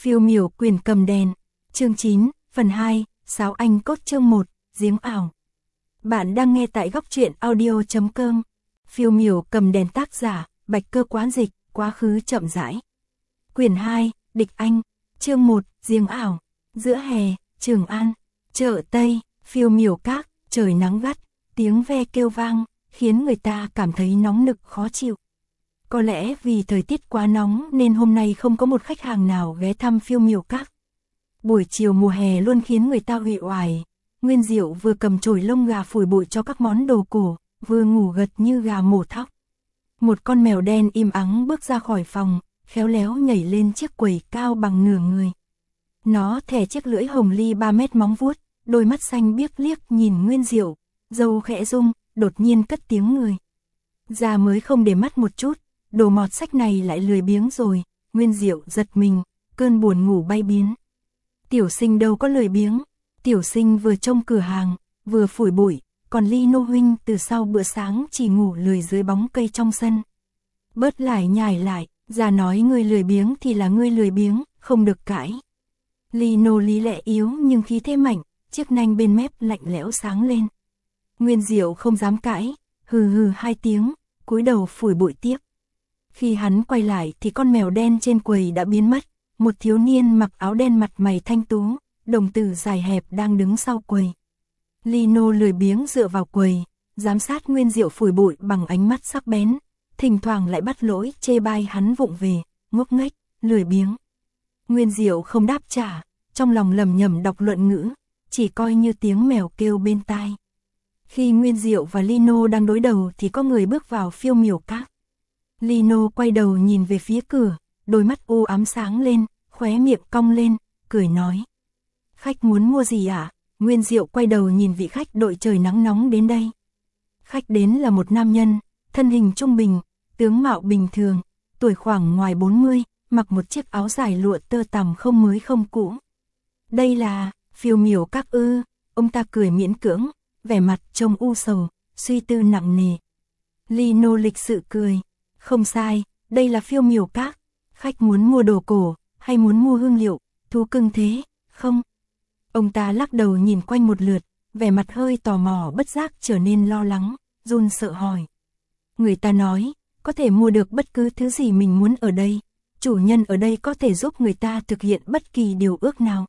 Phiêu miểu quyền cầm đèn, chương 9, phần 2, Sáo Anh cốt chương 1, giếng ảo. Bạn đang nghe tại góc truyện audio.com. Phiêu miểu cầm đèn, tác giả, Bạch Cơ Quán Dịch, quá khứ chậm rãi. Quyển 2, Địch Anh, chương 1, giếng ảo. Giữa hè, Trường An, chợ Tây, phiêu miểu các, trời nắng gắt, tiếng ve kêu vang, khiến người ta cảm thấy nóng nực khó chịu. Có lẽ vì thời tiết quá nóng nên hôm nay không có một khách hàng nào ghé thăm phiêu miểu các. Buổi chiều mùa hè luôn khiến người ta uể oải. Nguyên Diệu vừa cầm chổi lông gà phủi bụi cho các món đồ cổ, vừa ngủ gật như gà mổ thóc. Một con mèo đen im ắng bước ra khỏi phòng, khéo léo nhảy lên chiếc quầy cao bằng nửa người. Nó thè chiếc lưỡi hồng ly 3 mét móng vuốt, đôi mắt xanh biếc liếc nhìn Nguyên Diệu, râu khẽ rung, đột nhiên cất tiếng người. Ra mới không để mắt một chút, đồ mọt sách này lại lười biếng rồi. Nguyên Diệu giật mình, cơn buồn ngủ bay biến. Tiểu Sinh đâu có lười biếng. Tiểu Sinh vừa trông cửa hàng, vừa phủi bụi, còn Ly Nô huynh từ sau bữa sáng chỉ ngủ lười dưới bóng cây trong sân. Bớt lại nhải lại, ra nói ngươi lười biếng thì là ngươi lười biếng, không được cãi. Ly Nô lý lẽ yếu nhưng khí thế mạnh, chiếc nanh bên mép lạnh lẽo sáng lên. Nguyên Diệu không dám cãi, hừ hừ 2 tiếng, cúi đầu phủi bụi tiếp. Khi hắn quay lại thì con mèo đen trên quầy đã biến mất, một thiếu niên mặc áo đen mặt mày thanh tú, đồng tử dài hẹp đang đứng sau quầy. Lino lười biếng dựa vào quầy, giám sát Nguyên Diệu phủi bụi bằng ánh mắt sắc bén, thỉnh thoảng lại bắt lỗi chê bai hắn vụng về, ngốc nghếch, lười biếng. Nguyên Diệu không đáp trả, trong lòng lẩm nhẩm đọc luận ngữ, chỉ coi như tiếng mèo kêu bên tai. Khi Nguyên Diệu và Lino đang đối đầu thì có người bước vào phiêu miểu các. Lino quay đầu nhìn về phía cửa, đôi mắt u ám sáng lên, khóe miệng cong lên, cười nói. Khách muốn mua gì ạ? Nguyên Diệu quay đầu nhìn vị khách đội trời nắng nóng đến đây. Khách đến là một nam nhân, thân hình trung bình, tướng mạo bình thường, tuổi khoảng ngoài 40, mặc một chiếc áo dài lụa tơ tằm không mới không cũ. Đây là phiêu miểu các ư? Ông ta cười miễn cưỡng, vẻ mặt trông u sầu, suy tư nặng nề. Lino lịch sự cười. Không sai, đây là phiêu miểu các. Khách muốn mua đồ cổ, hay muốn mua hương liệu, thú cưng thế, không? Ông ta lắc đầu nhìn quanh một lượt, vẻ mặt hơi tò mò bất giác trở nên lo lắng, run sợ hỏi. Người ta nói, có thể mua được bất cứ thứ gì mình muốn ở đây. Chủ nhân ở đây có thể giúp người ta thực hiện bất kỳ điều ước nào.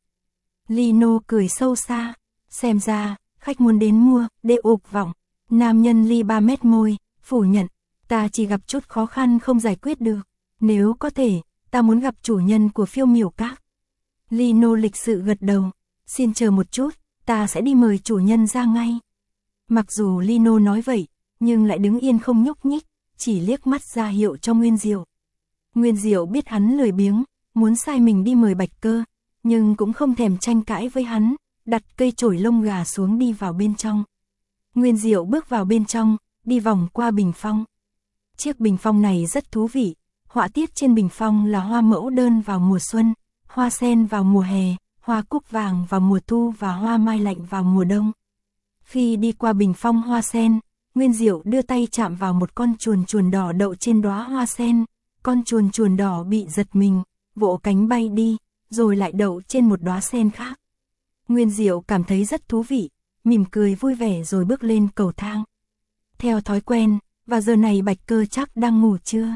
Lino cười sâu xa, xem ra, khách muốn đến mua, để ục vọng. Nam nhân ly 3 mét môi, phủ nhận. Ta chỉ gặp chút khó khăn không giải quyết được. Nếu có thể, ta muốn gặp chủ nhân của phiêu miểu các. Lino lịch sự gật đầu. Xin chờ một chút, ta sẽ đi mời chủ nhân ra ngay. Mặc dù Lino nói vậy, nhưng lại đứng yên không nhúc nhích, chỉ liếc mắt ra hiệu cho Nguyên Diệu. Nguyên Diệu biết hắn lười biếng, muốn sai mình đi mời Bạch Cơ, nhưng cũng không thèm tranh cãi với hắn, đặt cây chổi lông gà xuống đi vào bên trong. Nguyên Diệu bước vào bên trong, đi vòng qua bình phong. Chiếc bình phong này rất thú vị, họa tiết trên bình phong là hoa mẫu đơn vào mùa xuân, hoa sen vào mùa hè, hoa cúc vàng vào mùa thu và hoa mai lạnh vào mùa đông. Khi đi qua bình phong hoa sen, Nguyên Diệu đưa tay chạm vào một con chuồn chuồn đỏ đậu trên đóa hoa sen, con chuồn chuồn đỏ bị giật mình, vỗ cánh bay đi, rồi lại đậu trên một đóa sen khác. Nguyên Diệu cảm thấy rất thú vị, mỉm cười vui vẻ rồi bước lên cầu thang. Theo thói quen, và giờ này Bạch Cơ chắc đang ngủ chưa?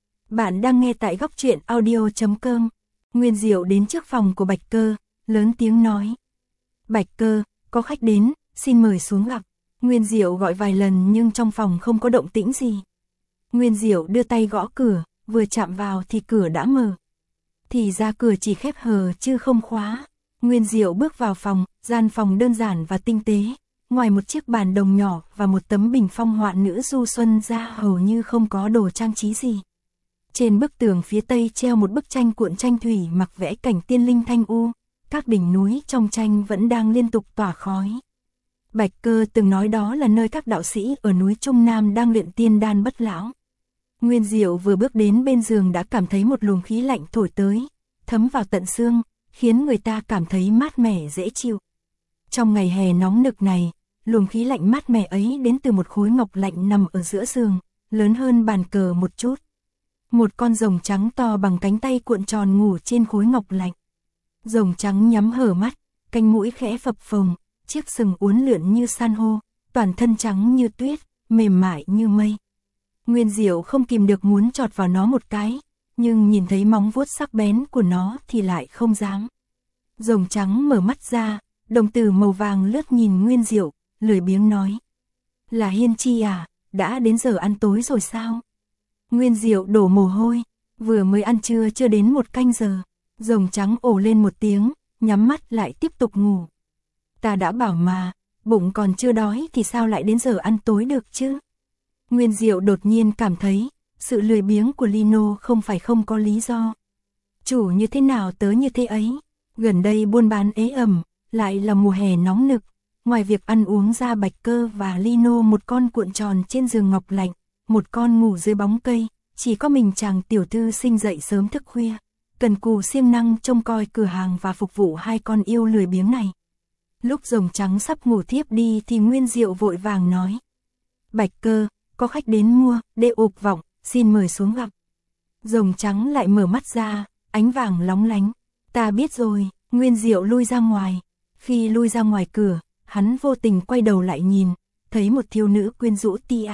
Bạn đang nghe tại góc truyện audio.com. Nguyên Diệu đến trước phòng của Bạch Cơ, lớn tiếng nói. Bạch Cơ, có khách đến, xin mời xuống gặp. Nguyên Diệu gọi vài lần nhưng trong phòng không có động tĩnh gì. Nguyên Diệu đưa tay gõ cửa, vừa chạm vào thì cửa đã mở. Thì ra cửa chỉ khép hờ chứ không khóa. Nguyên Diệu bước vào phòng, gian phòng đơn giản và tinh tế. Ngoài một chiếc bàn đồng nhỏ và một tấm bình phong họa nữ du xuân ra hầu như không có đồ trang trí gì. Trên bức tường phía tây treo một bức tranh cuộn tranh thủy mặc vẽ cảnh tiên linh thanh u, các đỉnh núi trong tranh vẫn đang liên tục tỏa khói. Bạch Cơ từng nói đó là nơi các đạo sĩ ở núi Trung Nam đang luyện tiên đan bất lão. Nguyên Diệu vừa bước đến bên giường đã cảm thấy một luồng khí lạnh thổi tới, thấm vào tận xương, khiến người ta cảm thấy mát mẻ dễ chịu. Trong ngày hè nóng nực này, luồng khí lạnh mát mẻ ấy đến từ một khối ngọc lạnh nằm ở giữa giường, lớn hơn bàn cờ một chút. Một con rồng trắng to bằng cánh tay cuộn tròn ngủ trên khối ngọc lạnh. Rồng trắng nhắm hở mắt, cánh mũi khẽ phập phồng, chiếc sừng uốn lượn như san hô, toàn thân trắng như tuyết, mềm mại như mây. Nguyên Diệu không kìm được muốn chọt vào nó một cái, nhưng nhìn thấy móng vuốt sắc bén của nó thì lại không dám. Rồng trắng mở mắt ra, đồng tử màu vàng lướt nhìn Nguyên Diệu, lười biếng nói. Là Hiên Chi à, đã đến giờ ăn tối rồi sao? Nguyên Diệu đổ mồ hôi, vừa mới ăn trưa chưa đến 1 canh giờ. Rồng trắng ồ lên một tiếng, nhắm mắt lại tiếp tục ngủ. Ta đã bảo mà, bụng còn chưa đói thì sao lại đến giờ ăn tối được chứ? Nguyên Diệu đột nhiên cảm thấy, sự lười biếng của Lino không phải không có lý do. Chủ như thế nào tớ như thế ấy, gần đây buôn bán ế ẩm, lại là mùa hè nóng nực. Ngoài việc ăn uống ra Bạch Cơ và Lino một con cuộn tròn trên giường ngọc lạnh, một con ngủ dưới bóng cây, chỉ có mình chàng tiểu thư sinh dậy sớm thức khuya, cần cù siêng năng trông coi cửa hàng và phục vụ 2 con yêu lười biếng này. Lúc rồng trắng sắp ngủ thiếp đi thì Nguyên Diệu vội vàng nói. Bạch Cơ, có khách đến mua, đệ ục vọng, xin mời xuống gặp. Rồng trắng lại mở mắt ra, ánh vàng lóng lánh. Ta biết rồi, Nguyên Diệu lui ra ngoài. Khi lui ra ngoài cửa, hắn vô tình quay đầu lại nhìn, thấy một thiếu nữ quyến rũ tia,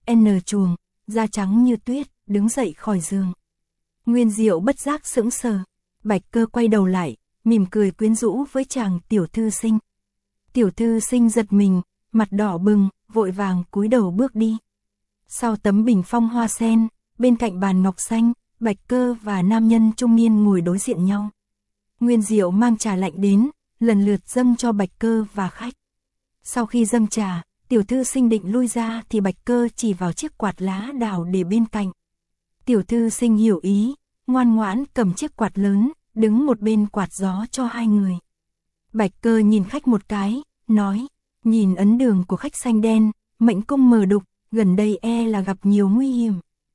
n chuồng, da trắng như tuyết, đứng dậy khỏi giường. Nguyên Diệu bất giác sững sờ. Bạch Cơ quay đầu lại, mỉm cười quyến rũ với chàng tiểu thư sinh. Tiểu thư sinh giật mình, mặt đỏ bừng, vội vàng cúi đầu bước đi. Sau tấm bình phong hoa sen, bên cạnh bàn ngọc xanh, Bạch Cơ và nam nhân trung niên ngồi đối diện nhau. Nguyên Diệu mang trà lạnh đến, lần lượt dâng cho Bạch Cơ và khách. Sau khi dâng trà, tiểu thư sinh định lui ra thì Bạch Cơ chỉ vào chiếc quạt lá đào để bên cạnh. Tiểu thư sinh hiểu ý, ngoan ngoãn cầm chiếc quạt lớn, đứng một bên quạt gió cho 2 người. Bạch Cơ nhìn khách một cái, nói, nhìn ấn đường của khách xanh đen, mệnh cung mờ đục, gần đây e là gặp nhiều nguy hiểm.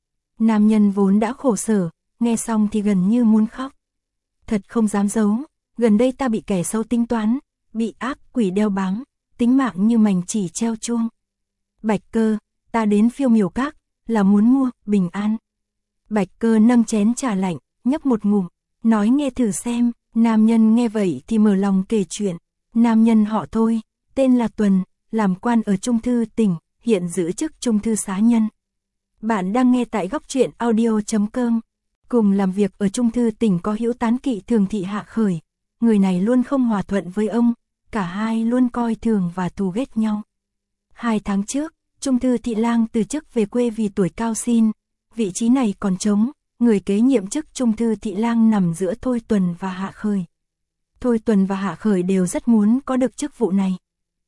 Nam nhân vốn đã khổ sở, nghe xong thì gần như muốn khóc. Thật không dám giấu, gần đây ta bị kẻ xấu tính toán, bị ác quỷ đeo bám, tính mạng như mảnh chỉ treo chuông. Bạch Cơ, ta đến Phiêu Miểu Các, là muốn mua, bình an. Bạch Cơ nâng chén trà lạnh, nhấp một ngụm, nói nghe thử xem. Nam nhân nghe vậy thì mở lòng kể chuyện. Nam nhân họ Thôi, tên là Tuần, làm quan ở Trung Thư tỉnh, hiện giữ chức Trung Thư xá nhân. Bạn đang nghe tại góc truyện audio.com. Cùng làm việc ở Trung Thư tỉnh có Hữu Tán Kỵ Thường Thị Hạ Khởi. Người này luôn không hòa thuận với ông, cả hai luôn coi thường và thù ghét nhau. 2 tháng trước, Trung Thư Thị Lang từ chức về quê vì tuổi cao xin. Vị trí này còn trống, người kế nhiệm chức Trung Thư Thị Lang nằm giữa Thôi Tuần và Hạ Khởi. Thôi Tuần và Hạ Khởi đều rất muốn có được chức vụ này.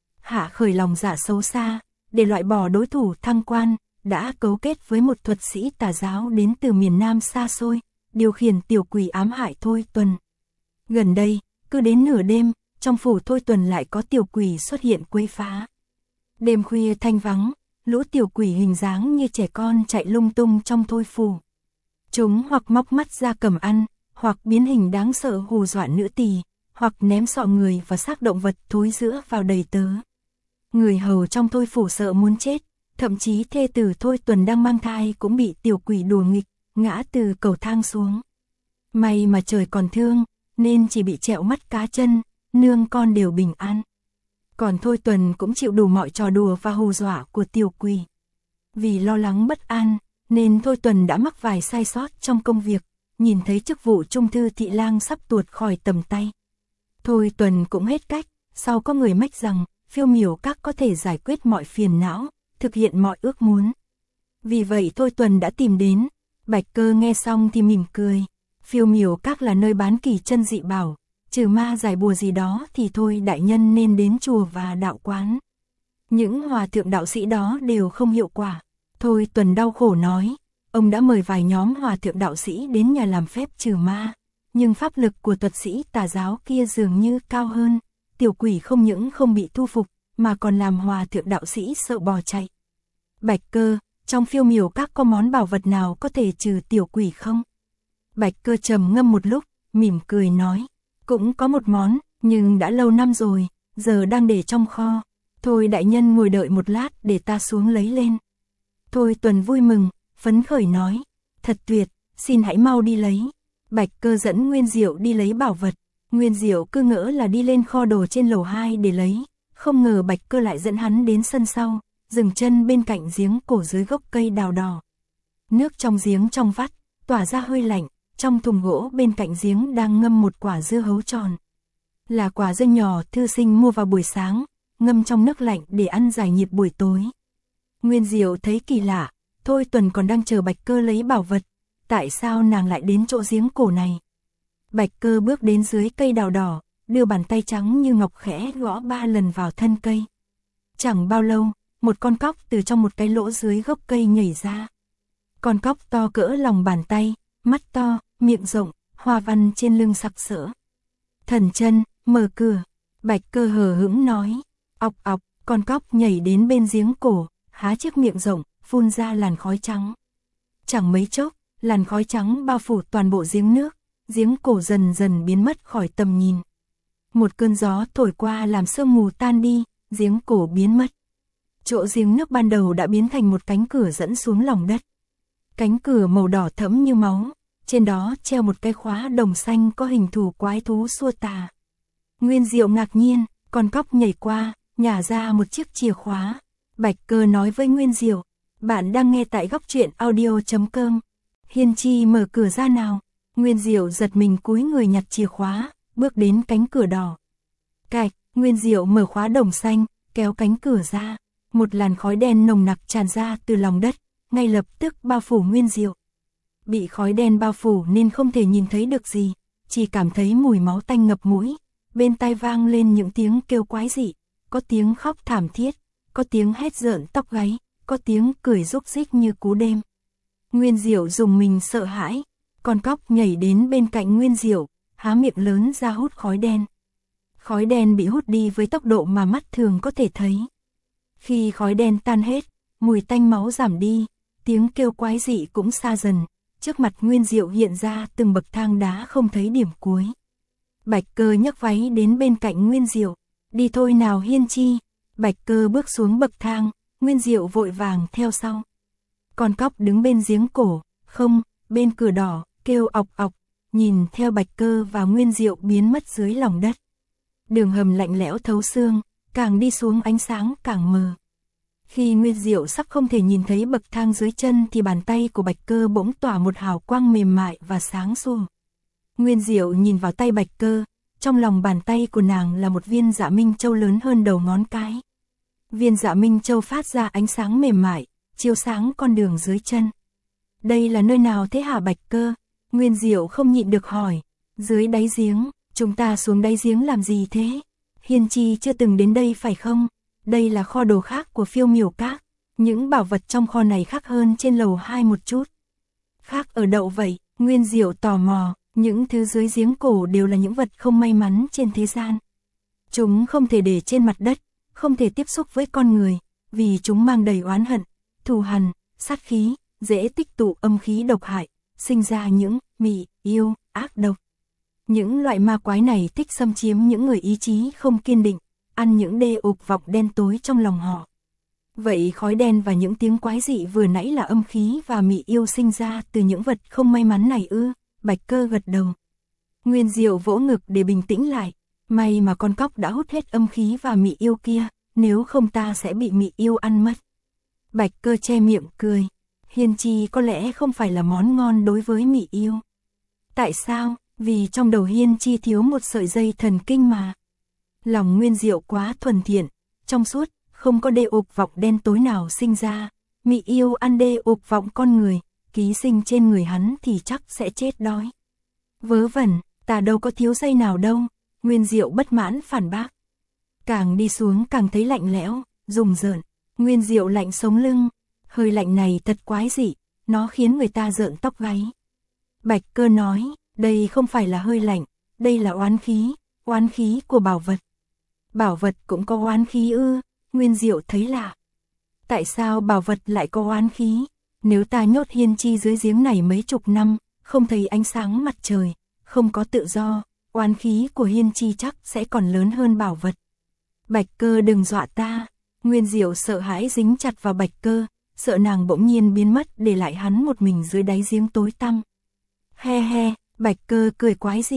Hạ Khởi lòng dạ xấu xa, để loại bỏ đối thủ thăng quan, đã cấu kết với một thuật sĩ tà giáo đến từ miền Nam xa xôi, điều khiển tiểu quỷ ám hại Thôi Tuần. Gần đây, cứ đến nửa đêm, trong phủ Thôi Tuần lại có tiểu quỷ xuất hiện quấy phá. Đêm khuya thanh vắng, lũ tiểu quỷ hình dáng như trẻ con chạy lung tung trong Thôi phủ. Chúng hoặc móc mắt ra cầm ăn, hoặc biến hình đáng sợ hù dọa nữ tỳ, hoặc ném sọ người và xác động vật thối rữa vào đầy tớ. Người hầu trong Thôi phủ sợ muốn chết, thậm chí thê tử Thôi Tuần đang mang thai cũng bị tiểu quỷ đùa nghịch, ngã từ cầu thang xuống. May mà trời còn thương, nên chỉ bị trẹo mắt cá chân, nương con đều bình an. Còn Thôi Tuần cũng chịu đủ mọi trò đùa và hù dọa của tiểu quỷ. Vì lo lắng bất an, nên Thôi Tuần đã mắc vài sai sót trong công việc, nhìn thấy chức vụ Trung Thư Thị Lang sắp tuột khỏi tầm tay. Thôi Tuần cũng hết cách, sau có người mách rằng, Phiêu Miểu Các có thể giải quyết mọi phiền não, thực hiện mọi ước muốn. Vì vậy Thôi Tuần đã tìm đến. Bạch Cơ nghe xong thì mỉm cười. Phiêu Miểu Các là nơi bán kỳ chân dị bảo, trừ ma giải bùa gì đó thì thôi đại nhân nên đến chùa và đạo quán. Những hòa thượng đạo sĩ đó đều không hiệu quả. Thôi Tuần đau khổ nói, ông đã mời vài nhóm hòa thượng đạo sĩ đến nhà làm phép trừ ma, nhưng pháp lực của thuật sĩ tà giáo kia dường như cao hơn, tiểu quỷ không những không bị thu phục, mà còn làm hòa thượng đạo sĩ sợ bò chạy. Bạch Cơ, trong Phiêu Miểu Các có món bảo vật nào có thể trừ tiểu quỷ không? Bạch Cơ trầm ngâm một lúc, mỉm cười nói, cũng có một món, nhưng đã lâu năm rồi, giờ đang để trong kho. Thôi đại nhân ngồi đợi một lát để ta xuống lấy lên. Thôi Tuần vui mừng, phấn khởi nói, thật tuyệt, xin hãy mau đi lấy. Bạch Cơ dẫn Nguyên Diệu đi lấy bảo vật. Nguyên Diệu cứ ngỡ là đi lên kho đồ trên lầu 2 để lấy, không ngờ Bạch Cơ lại dẫn hắn đến sân sau, dừng chân bên cạnh giếng cổ dưới gốc cây đào đỏ. Nước trong giếng trong vắt, tỏa ra hơi lạnh, trong thùng gỗ bên cạnh giếng đang ngâm một quả dưa hấu tròn. Là quả dưa nhỏ thư sinh mua vào buổi sáng, ngâm trong nước lạnh để ăn giải nhiệt buổi tối. Nguyên Diệu thấy kỳ lạ, Thôi Tuần còn đang chờ Bạch Cơ lấy bảo vật, tại sao nàng lại đến chỗ giếng cổ này? Bạch Cơ bước đến dưới cây đào đỏ, đưa bàn tay trắng như ngọc khẽ gõ 3 lần vào thân cây. Chẳng bao lâu, một con cóc từ trong một cái lỗ dưới gốc cây nhảy ra. Con cóc to cỡ lòng bàn tay, mắt to, miệng rộng, hoa văn trên lưng sặc sỡ. Thần chân, mở cửa, Bạch Cơ hờ hững nói. Ọc ọc, con cóc nhảy đến bên giếng cổ, há chiếc miệng rộng, phun ra làn khói trắng. Chẳng mấy chốc, làn khói trắng bao phủ toàn bộ giếng nước, giếng cổ dần dần biến mất khỏi tầm nhìn. Một cơn gió thổi qua làm sương mù tan đi, giếng cổ biến mất. Chỗ giếng nước ban đầu đã biến thành một cánh cửa dẫn xuống lòng đất. Cánh cửa màu đỏ thẫm như máu, trên đó treo một cái khóa đồng xanh có hình thù quái thú xua tà. Nguyên Diệu ngạc nhiên, con cóc nhảy qua, nhả ra một chiếc chìa khóa. Bạch Cơ nói với Nguyên Diệu, bạn đang nghe tại góc truyện audio.com. Hiên Chi mở cửa ra nào. Nguyên Diệu giật mình cúi người nhặt chìa khóa, bước đến cánh cửa đỏ. Cạch, Nguyên Diệu mở khóa đồng xanh, kéo cánh cửa ra. Một làn khói đen nồng nặc tràn ra từ lòng đất, ngay lập tức bao phủ Nguyên Diệu. Bị khói đen bao phủ nên không thể nhìn thấy được gì, chỉ cảm thấy mùi máu tanh ngập mũi. Bên tai vang lên những tiếng kêu quái dị, có tiếng khóc thảm thiết, có tiếng hét rợn tóc gáy, có tiếng cười rúc rích như cú đêm. Nguyên Diệu rùng mình sợ hãi, con cóc nhảy đến bên cạnh Nguyên Diệu, há miệng lớn ra hút khói đen. Khói đen bị hút đi với tốc độ mà mắt thường có thể thấy. Khi khói đen tan hết, mùi tanh máu giảm đi, tiếng kêu quái dị cũng xa dần, trước mặt Nguyên Diệu hiện ra từng bậc thang đá không thấy điểm cuối. Bạch Cơ nhấc váy đến bên cạnh Nguyên Diệu, đi thôi nào Hiên Chi. Bạch Cơ bước xuống bậc thang, Nguyên Diệu vội vàng theo sau. Con cóc đứng bên giếng cổ, không, bên cửa đỏ, kêu ọc ọc, nhìn theo Bạch Cơ và Nguyên Diệu biến mất dưới lòng đất. Đường hầm lạnh lẽo thấu xương, càng đi xuống ánh sáng càng mờ. Khi Nguyên Diệu sắp không thể nhìn thấy bậc thang dưới chân thì bàn tay của Bạch Cơ bỗng tỏa một hào quang mềm mại và sáng sủa. Nguyên Diệu nhìn vào tay Bạch Cơ, trong lòng bàn tay của nàng là một viên Dạ Minh Châu lớn hơn đầu ngón cái. Viên Dạ Minh Châu phát ra ánh sáng mềm mại, chiếu sáng con đường dưới chân. Đây là nơi nào thế hả Bạch Cơ? Nguyên Diệu không nhịn được hỏi. Dưới đáy giếng, chúng ta xuống đáy giếng làm gì thế? Hiên Chi chưa từng đến đây phải không? Đây là kho đồ khác của Phiêu Miểu Các. Những bảo vật trong kho này khác hơn trên lầu 2 một chút. Khác ở đậu vậy? Nguyên Diệu tò mò. Những thứ dưới giếng cổ đều là những vật không may mắn trên thế gian. Chúng không thể để trên mặt đất, không thể tiếp xúc với con người, vì chúng mang đầy oán hận, thù hằn, sát khí, dễ tích tụ âm khí độc hại, sinh ra những mị, yêu, ác độc. Những loại ma quái này thích xâm chiếm những người ý chí không kiên định, ăn những đê ục vọng đen tối trong lòng họ. Vậy khói đen và những tiếng quái dị vừa nãy là âm khí và mị yêu sinh ra từ những vật không may mắn này ư? Bạch Cơ gật đầu. Nguyên Diệu vỗ ngực để bình tĩnh lại. May mà con cóc đã hút hết âm khí và mị yêu kia, nếu không ta sẽ bị mị yêu ăn mất. Bạch Cơ che miệng cười. Hiên Chi có lẽ không phải là món ngon đối với mị yêu. Tại sao? Vì trong đầu Hiên Chi thiếu một sợi dây thần kinh mà. Lòng Nguyên Diệu quá thuần thiện, trong suốt, không có đê ục vọng đen tối nào sinh ra. Mị yêu ăn đê ục vọng con người, ký sinh trên người hắn thì chắc sẽ chết đói. Vớ vẩn, ta đâu có thiếu dây nào đâu. Nguyên Diệu bất mãn phản bác. Càng đi xuống càng thấy lạnh lẽo, rùng rợn. Nguyên Diệu lạnh sống lưng. Hơi lạnh này thật quái dị, nó khiến người ta rợn tóc gáy. Bạch Cơ nói, đây không phải là hơi lạnh, đây là oán khí của bảo vật. Bảo vật cũng có oán khí ư? Nguyên Diệu thấy lạ. Tại sao bảo vật lại có oán khí? Nếu ta nhốt Hiên Chi dưới giếng này mấy chục năm, không thấy ánh sáng mặt trời, không có tự do, oán khí của Hiên Chi chắc sẽ còn lớn hơn bảo vật. Bạch Cơ đừng dọa ta. Nguyên Diệu sợ hãi dính chặt vào Bạch Cơ, sợ nàng bỗng nhiên biến mất để lại hắn một mình dưới đáy giếng tối tăm. He he, Bạch Cơ cười quái dị.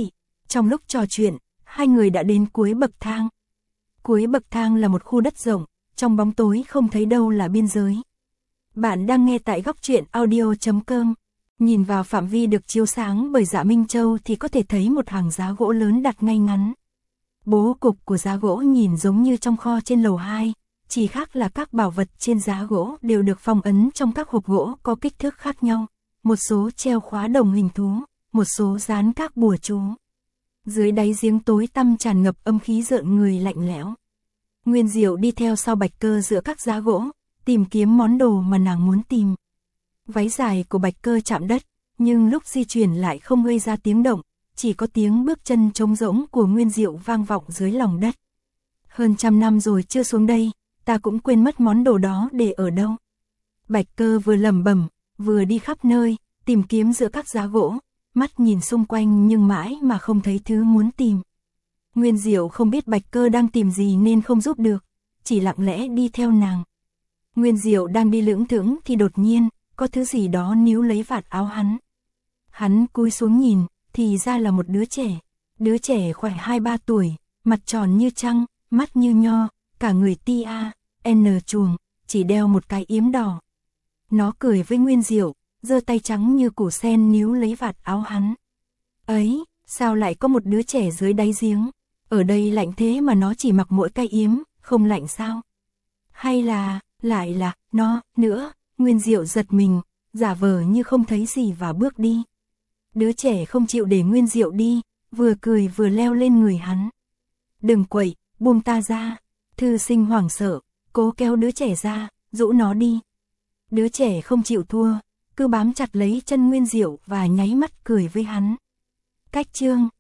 Trong lúc trò chuyện, hai người đã đến cuối bậc thang. Cuối bậc thang là một khu đất rộng, trong bóng tối không thấy đâu là biên giới. Bạn đang nghe tại góc truyện audio.com. Nhìn vào phạm vi được chiếu sáng bởi Dạ Minh Châu thì có thể thấy một hàng giá gỗ lớn đặt ngay ngắn. Bố cục của giá gỗ nhìn giống như trong kho trên lầu 2, chỉ khác là các bảo vật trên giá gỗ đều được phong ấn trong các hộp gỗ có kích thước khác nhau. Một số treo khóa đồng hình thú, một số dán các bùa chú. Dưới đáy giếng tối tăm tràn ngập âm khí rợn người lạnh lẽo. Nguyên Diệu đi theo sau Bạch Cơ giữa các giá gỗ, tìm kiếm món đồ mà nàng muốn tìm. Váy dài của Bạch Cơ chạm đất, nhưng lúc di chuyển lại không gây ra tiếng động, chỉ có tiếng bước chân trống rỗng của Nguyên Diệu vang vọng dưới lòng đất. Hơn 100 năm rồi chưa xuống đây, ta cũng quên mất món đồ đó để ở đâu. Bạch Cơ vừa lẩm bẩm, vừa đi khắp nơi, tìm kiếm giữa các giá gỗ, mắt nhìn xung quanh nhưng mãi mà không thấy thứ muốn tìm. Nguyên Diệu không biết Bạch Cơ đang tìm gì nên không giúp được, chỉ lặng lẽ đi theo nàng. Nguyên Diệu đang đi lững thững thì đột nhiên, có thứ gì đó níu lấy vạt áo hắn. Hắn cúi xuống nhìn, thì ra là một đứa trẻ. Đứa trẻ khoảng 2-3 tuổi, mặt tròn như trăng, mắt như nho, cả người tia, chuồng, chỉ đeo một cái yếm đỏ. Nó cười với Nguyên Diệu, giơ tay trắng như củ sen níu lấy vạt áo hắn. Ấy, sao lại có một đứa trẻ dưới đáy giếng? Ở đây lạnh thế mà nó chỉ mặc mỗi cái yếm, không lạnh sao? Hay là, lại là, nó, nữa, Nguyên Diệu giật mình, giả vờ như không thấy gì và bước đi. Đứa trẻ không chịu để Nguyên Diệu đi, vừa cười vừa leo lên người hắn. Đừng quậy, buông ta ra. Thư Sinh hoảng sợ, cố kéo đứa trẻ ra, dỗ nó đi. Đứa trẻ không chịu thua, cứ bám chặt lấy chân Nguyên Diệu và nháy mắt cười với hắn. Cách chương